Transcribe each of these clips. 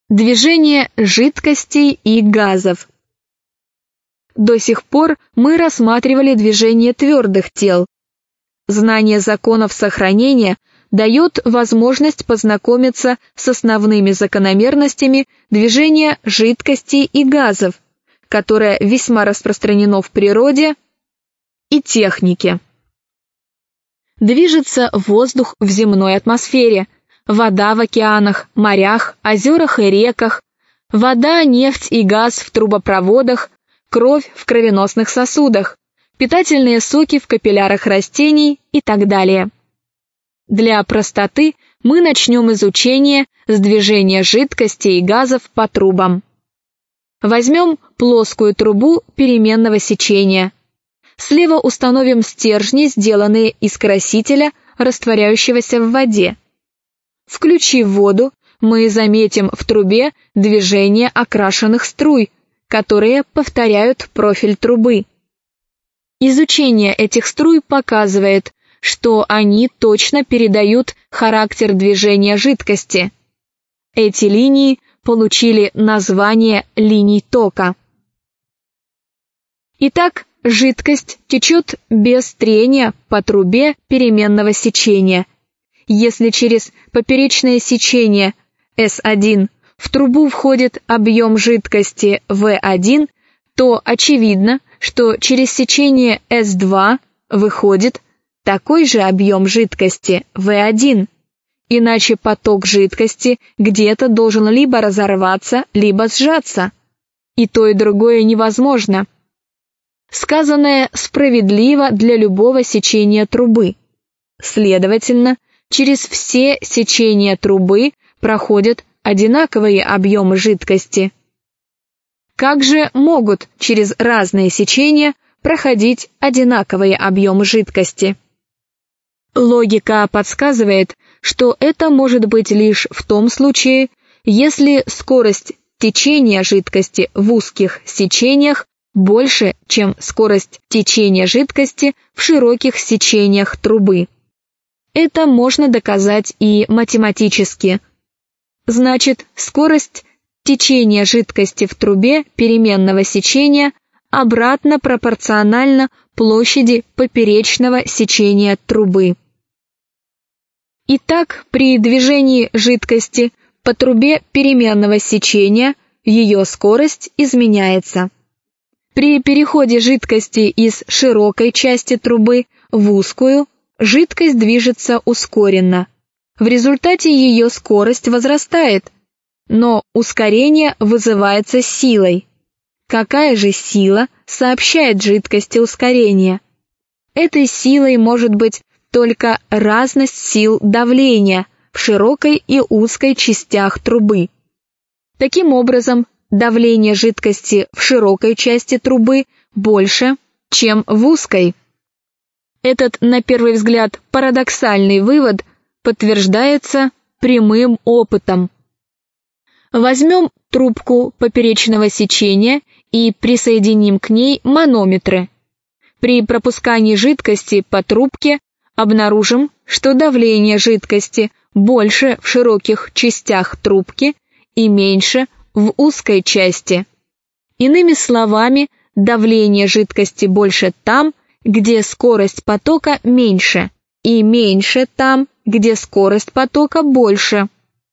Движение жидкостей и газов. До сих пор мы рассматривали движение твердых тел. Знание законов сохранения дает возможность познакомиться с основными закономерностями движения жидкостей и газов, которое весьма распространено в природе и технике. Движется воздух в земной атмосфере, вода в океанах, морях, озерах и реках, вода, нефть и газ в трубопроводах, кровь в кровеносных сосудах, питательные соки в капиллярах растений и так далее. Для простоты мы начнем изучение с движения жидкостей и газов по трубам. Возьмем плоскую трубу переменного сечения. Слева установим стержни, сделанные из красителя, растворяющегося в воде. Включив воду, мы заметим в трубе движение окрашенных струй, которые повторяют профиль трубы. Изучение этих струй показывает, что они точно передают характер движения жидкости. Эти линии получили название линий тока. Итак, жидкость течет без трения по трубе переменного сечения. Если через поперечное сечение S1 в трубу входит объем жидкости V1, то очевидно, что через сечение S2 выходит такой же объем жидкости V1. Иначе поток жидкости где-то должен либо разорваться, либо сжаться. И то, и другое невозможно. Сказанное справедливо для любого сечения трубы. Следовательно, через все сечения трубы проходят одинаковые объемы жидкости. Как же могут через разные сечения проходить одинаковые объемы жидкости? Логика подсказывает, что это может быть лишь в том случае, если скорость течения жидкости в узких сечениях больше, чем скорость течения жидкости в широких сечениях трубы. Это можно доказать и математически. Значит, скорость течения жидкости в трубе переменного сечения обратно пропорциональна площади поперечного сечения трубы. Итак, при движении жидкости по трубе переменного сечения ее скорость изменяется. При переходе жидкости из широкой части трубы в узкую жидкость движется ускоренно. В результате ее скорость возрастает, но ускорение вызывается силой. Какая же сила сообщает жидкости ускорение? Этой силой может быть только разность сил давления в широкой и узкой частях трубы. Таким образом, давление жидкости в широкой части трубы больше, чем в узкой. Этот, на первый взгляд, парадоксальный вывод подтверждается прямым опытом. Возьмем трубку поперечного сечения и присоединим к ней манометры. При пропускании жидкости по трубке обнаружим, что давление жидкости больше в широких частях трубки и меньше в узкой части. Иными словами, давление жидкости больше там, где скорость потока меньше, и меньше там, где скорость потока больше.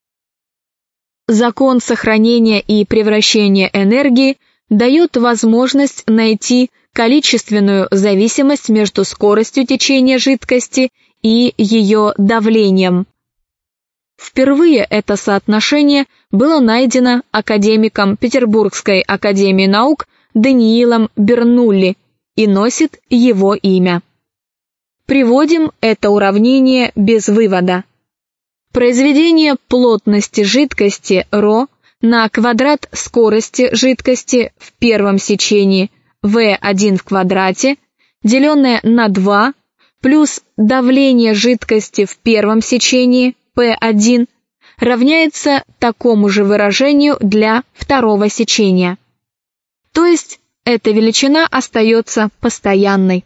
Закон сохранения и превращения энергии дает возможность найти количественную зависимость между скоростью течения жидкости и ее давлением. Впервые это соотношение было найдено академиком Петербургской академии наук Даниилом Бернулли и носит его имя. Приводим это уравнение без вывода. Произведение плотности жидкости ρ на квадрат скорости жидкости в первом сечении V1 в квадрате, деленное на 2, плюс давление жидкости в первом сечении P1, равняется такому же выражению для второго сечения. То есть эта величина остается постоянной.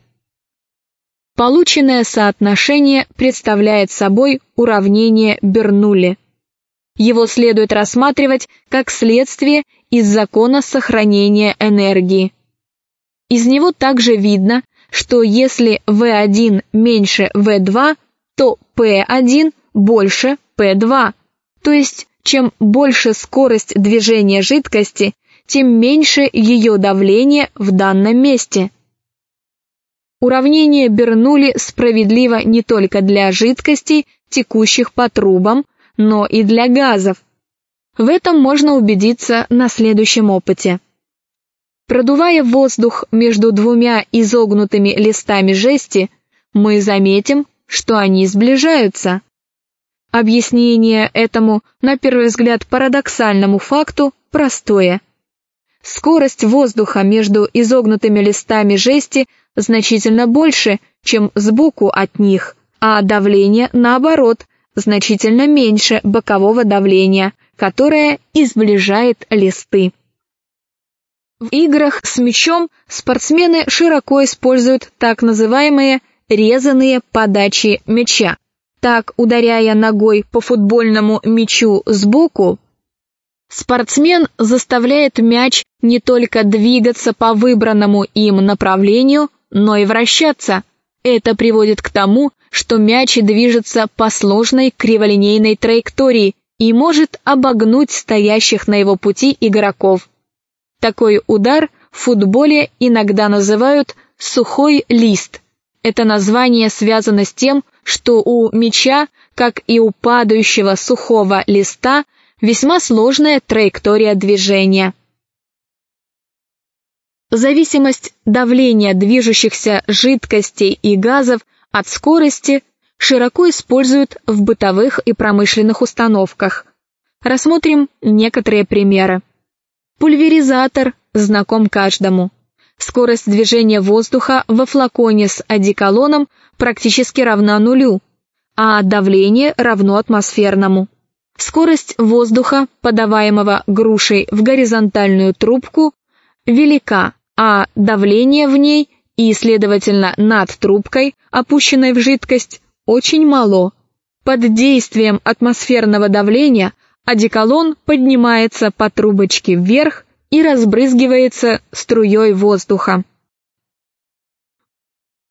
Полученное соотношение представляет собой уравнение Бернулли. Его следует рассматривать как следствие из закона сохранения энергии. Из него также видно, что если V1 меньше V2, то P1 больше P2. То есть, чем больше скорость движения жидкости, тем меньше ее давление в данном месте. Уравнение Бернулли справедливо не только для жидкостей, текущих по трубам, но и для газов. В этом можно убедиться на следующем опыте. Продувая воздух между двумя изогнутыми листами жести, мы заметим, что они сближаются. Объяснение этому, на первый взгляд, парадоксальному факту простое. Скорость воздуха между изогнутыми листами жести значительно больше, чем сбоку от них, а давление, наоборот, значительно меньше бокового давления, которое и сближает листы. В играх с мячом спортсмены широко используют так называемые резаные подачи мяча. Так, ударяя ногой по футбольному мячу сбоку, спортсмен заставляет мяч не только двигаться по выбранному им направлению, но и вращаться. Это приводит к тому, что мяч движется по сложной криволинейной траектории и может обогнуть стоящих на его пути игроков. Такой удар в футболе иногда называют «сухой лист». Это название связано с тем, что у мяча, как и у падающего сухого листа, весьма сложная траектория движения. Зависимость давления движущихся жидкостей и газов от скорости широко используют в бытовых и промышленных установках. Рассмотрим некоторые примеры. Пульверизатор знаком каждому. Скорость движения воздуха во флаконе с одеколоном практически равна нулю, а давление равно атмосферному. Скорость воздуха, подаваемого грушей в горизонтальную трубку, велика, а давление в ней и, следовательно, над трубкой, опущенной в жидкость, очень мало. Под действием атмосферного давления одеколон поднимается по трубочке вверх и разбрызгивается струей воздуха.